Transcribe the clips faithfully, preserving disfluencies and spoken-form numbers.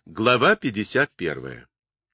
Глава пятьдесят первая.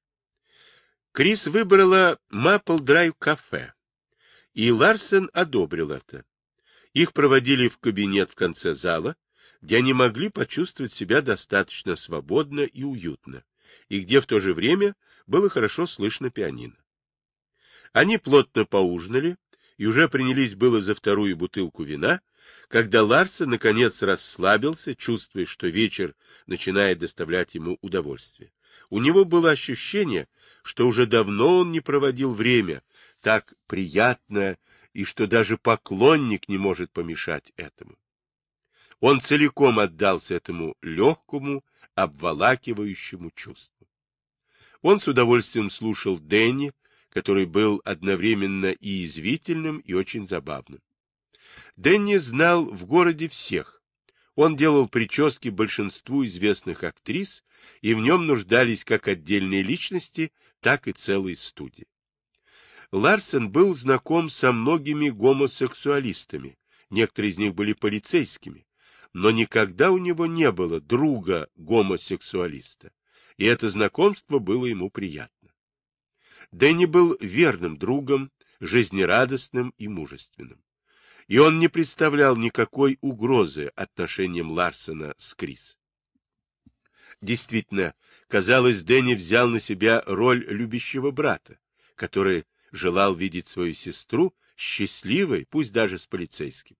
Крис выбрала Maple Drive кафе, и Ларсен одобрил это. Их проводили в кабинет в конце зала, где они могли почувствовать себя достаточно свободно и уютно, и где в то же время было хорошо слышно пианино. Они плотно поужинали и уже принялись было за вторую бутылку вина, когда Ларсен наконец расслабился, чувствуя, что вечер начинает доставлять ему удовольствие. У него было ощущение, что уже давно он не проводил время так приятно, и что даже поклонник не может помешать этому. Он целиком отдался этому легкому, обволакивающему чувству. Он с удовольствием слушал Дэнни, который был одновременно и язвительным, и очень забавным. Дэнни знал в городе всех. Он делал прически большинству известных актрис, и в нем нуждались как отдельные личности, так и целые студии. Ларсен был знаком со многими гомосексуалистами, некоторые из них были полицейскими, но никогда у него не было друга-гомосексуалиста, и это знакомство было ему приятно. Дэнни был верным другом, жизнерадостным и мужественным. И он не представлял никакой угрозы отношениям Ларсена с Крис. Действительно, казалось, Дэнни взял на себя роль любящего брата, который желал видеть свою сестру счастливой, пусть даже с полицейским.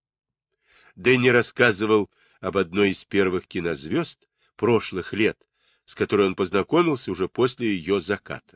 Дэнни рассказывал об одной из первых кинозвезд прошлых лет, с которой он познакомился уже после ее заката.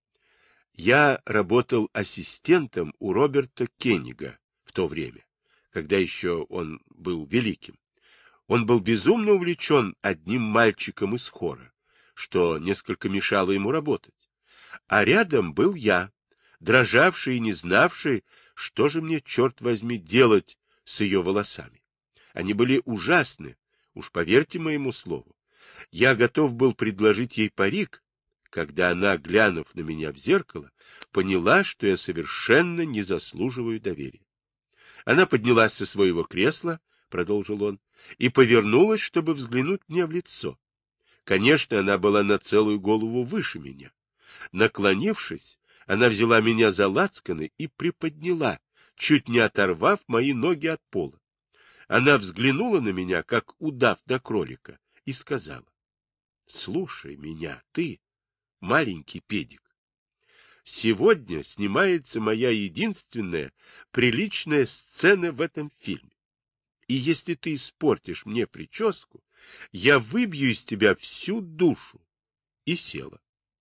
Я работал ассистентом у Роберта Кеннига в то время, когда еще он был великим. Он был безумно увлечен одним мальчиком из хора, что несколько мешало ему работать. А рядом был я, дрожавший и не знавший, что же мне, черт возьми, делать с ее волосами. Они были ужасны, уж поверьте моему слову. Я готов был предложить ей парик, когда она, глянув на меня в зеркало, поняла, что я совершенно не заслуживаю доверия. Она поднялась со своего кресла, продолжил он, и повернулась, чтобы взглянуть мне в лицо. Конечно, она была на целую голову выше меня. Наклонившись, она взяла меня за лацканы и приподняла, чуть не оторвав мои ноги от пола. Она взглянула на меня, как удав на кролика, и сказала: — Слушай меня, ты, маленький педик. Сегодня снимается моя единственная приличная сцена в этом фильме. И если ты испортишь мне прическу, я выбью из тебя всю душу. И села.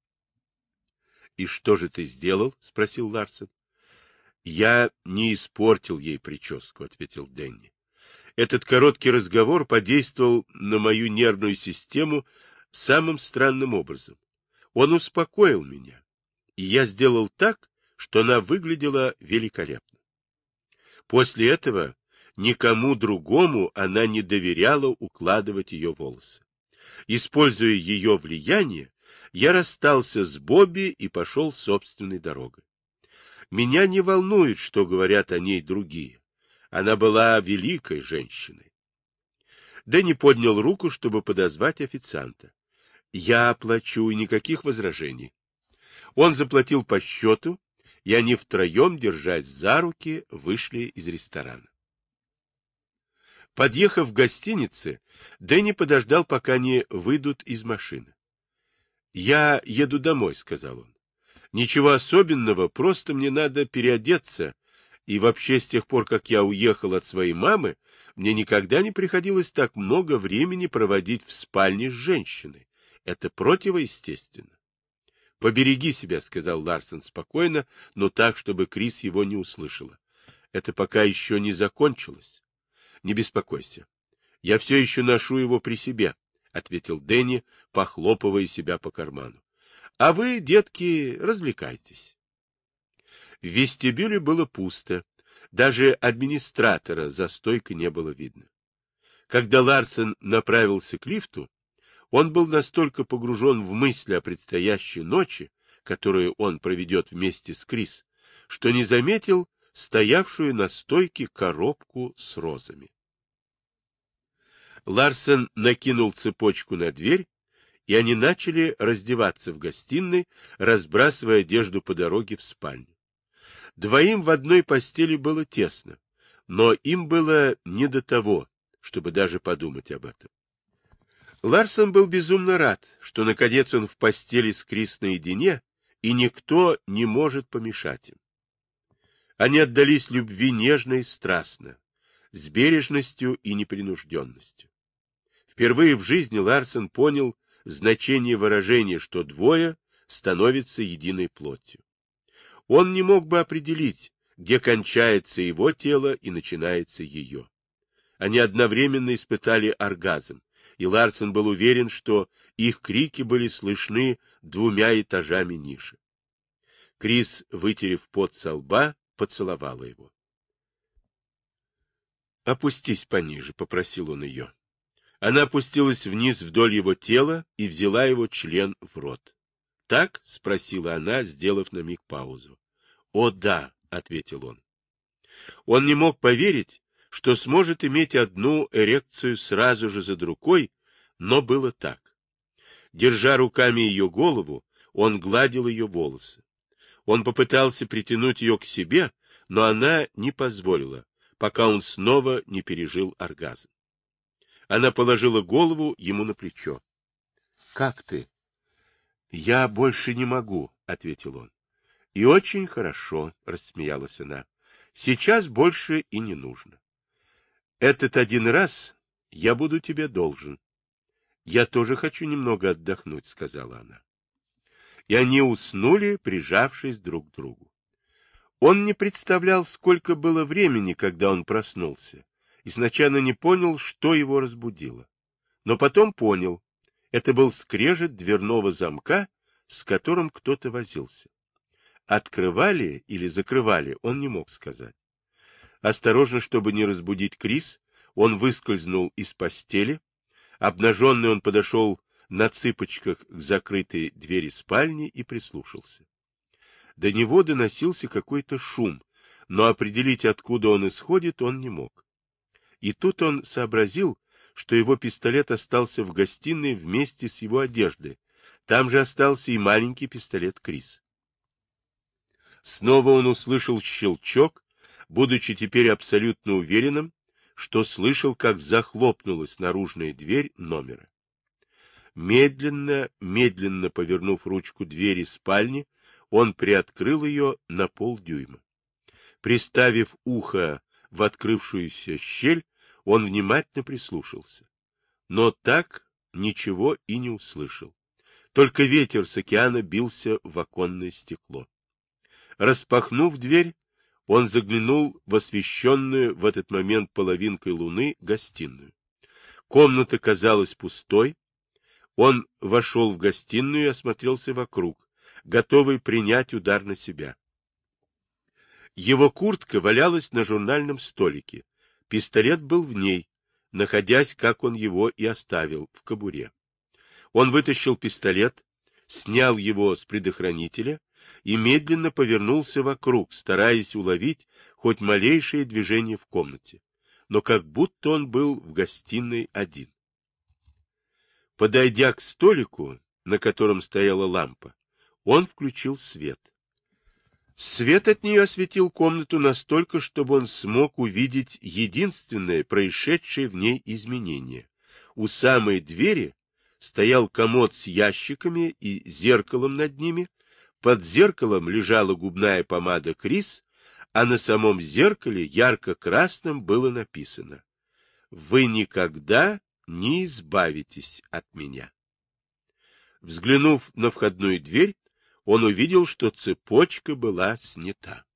— И что же ты сделал? — спросил Ларсен. — Я не испортил ей прическу, — ответил Дэнни. Этот короткий разговор подействовал на мою нервную систему самым странным образом. Он успокоил меня, и я сделал так, что она выглядела великолепно. После этого никому другому она не доверяла укладывать ее волосы. Используя ее влияние, я расстался с Бобби и пошел собственной дорогой. Меня не волнует, что говорят о ней другие. Она была великой женщиной. Дэнни поднял руку, чтобы подозвать официанта. Я оплачу, и никаких возражений. Он заплатил по счету, и они втроем, держась за руки, вышли из ресторана. Подъехав к гостинице, Дэнни подождал, пока они выйдут из машины. — Я еду домой, — сказал он. — Ничего особенного, просто мне надо переодеться, и вообще с тех пор, как я уехал от своей мамы, мне никогда не приходилось так много времени проводить в спальне с женщиной. Это противоестественно. — Побереги себя, — сказал Ларсен спокойно, но так, чтобы Крис его не услышала. — Это пока еще не закончилось. — Не беспокойся. Я все еще ношу его при себе, — ответил Дэнни, похлопывая себя по карману. — А вы, детки, развлекайтесь. В вестибюле было пусто. Даже администратора за стойкой не было видно. Когда Ларсен направился к лифту, он был настолько погружен в мысли о предстоящей ночи, которую он проведет вместе с Крис, что не заметил стоявшую на стойке коробку с розами. Ларсен накинул цепочку на дверь и они начали раздеваться в гостиной, разбрасывая одежду по дороге в спальню. Двоим в одной постели было тесно, но им было не до того, чтобы даже подумать об этом. Ларсон был безумно рад, что наконец он в постели с Крис наедине, и никто не может помешать им. Они отдались любви нежно и страстно, с бережностью и непринужденностью. Впервые в жизни Ларсон понял значение выражения, что двое становятся единой плотью. Он не мог бы определить, где кончается его тело и начинается ее. Они одновременно испытали оргазм, и Ларсон был уверен, что их крики были слышны двумя этажами ниже. Крис, вытерев пот со лба, поцеловала его. «Опустись пониже», — попросил он ее. Она опустилась вниз вдоль его тела и взяла его член в рот. «Так?» — спросила она, сделав на миг паузу. «О, да», — ответил он. Он не мог поверить, что сможет иметь одну эрекцию сразу же за другой, но было так. Держа руками ее голову, он гладил ее волосы. Он попытался притянуть ее к себе, но она не позволила, пока он снова не пережил оргазм. Она положила голову ему на плечо. — Как ты? — Я больше не могу, — ответил он. — И очень хорошо, — рассмеялась она. — Сейчас больше и не нужно. Этот один раз я буду тебе должен. — Я тоже хочу немного отдохнуть, — сказала она. И они уснули, прижавшись друг к другу. Он не представлял, сколько было времени, когда он проснулся, и сначала не понял, что его разбудило. Но потом понял, это был скрежет дверного замка, с которым кто-то возился. Открывали или закрывали, он не мог сказать. Осторожно, чтобы не разбудить Крис, он выскользнул из постели. Обнаженный он подошел на цыпочках к закрытой двери спальни и прислушался. До него доносился какой-то шум, но определить, откуда он исходит, он не мог. И тут он сообразил, что его пистолет остался в гостиной вместе с его одеждой. Там же остался и маленький пистолет Крис. Снова он услышал щелчок, будучи теперь абсолютно уверенным, что слышал, как захлопнулась наружная дверь номера. Медленно, медленно повернув ручку двери спальни, он приоткрыл ее на полдюйма. Приставив ухо в открывшуюся щель, он внимательно прислушался. Но так ничего и не услышал. Только ветер с океана бился в оконное стекло. Распахнув дверь, он заглянул в освещенную в этот момент половинкой луны гостиную. Комната казалась пустой. Он вошел в гостиную и осмотрелся вокруг, готовый принять удар на себя. Его куртка валялась на журнальном столике. Пистолет был в ней, находясь, как он его и оставил, в кобуре. Он вытащил пистолет, снял его с предохранителя и медленно повернулся вокруг, стараясь уловить хоть малейшее движение в комнате, но как будто он был в гостиной один. Подойдя к столику, на котором стояла лампа, он включил свет. Свет от нее осветил комнату настолько, чтобы он смог увидеть единственное происшедшее в ней изменение. У самой двери стоял комод с ящиками и зеркалом над ними. Под зеркалом лежала губная помада Крис, а на самом зеркале ярко-красным было написано: «Вы никогда не избавитесь от меня». Взглянув на входную дверь, он увидел, что цепочка была снята.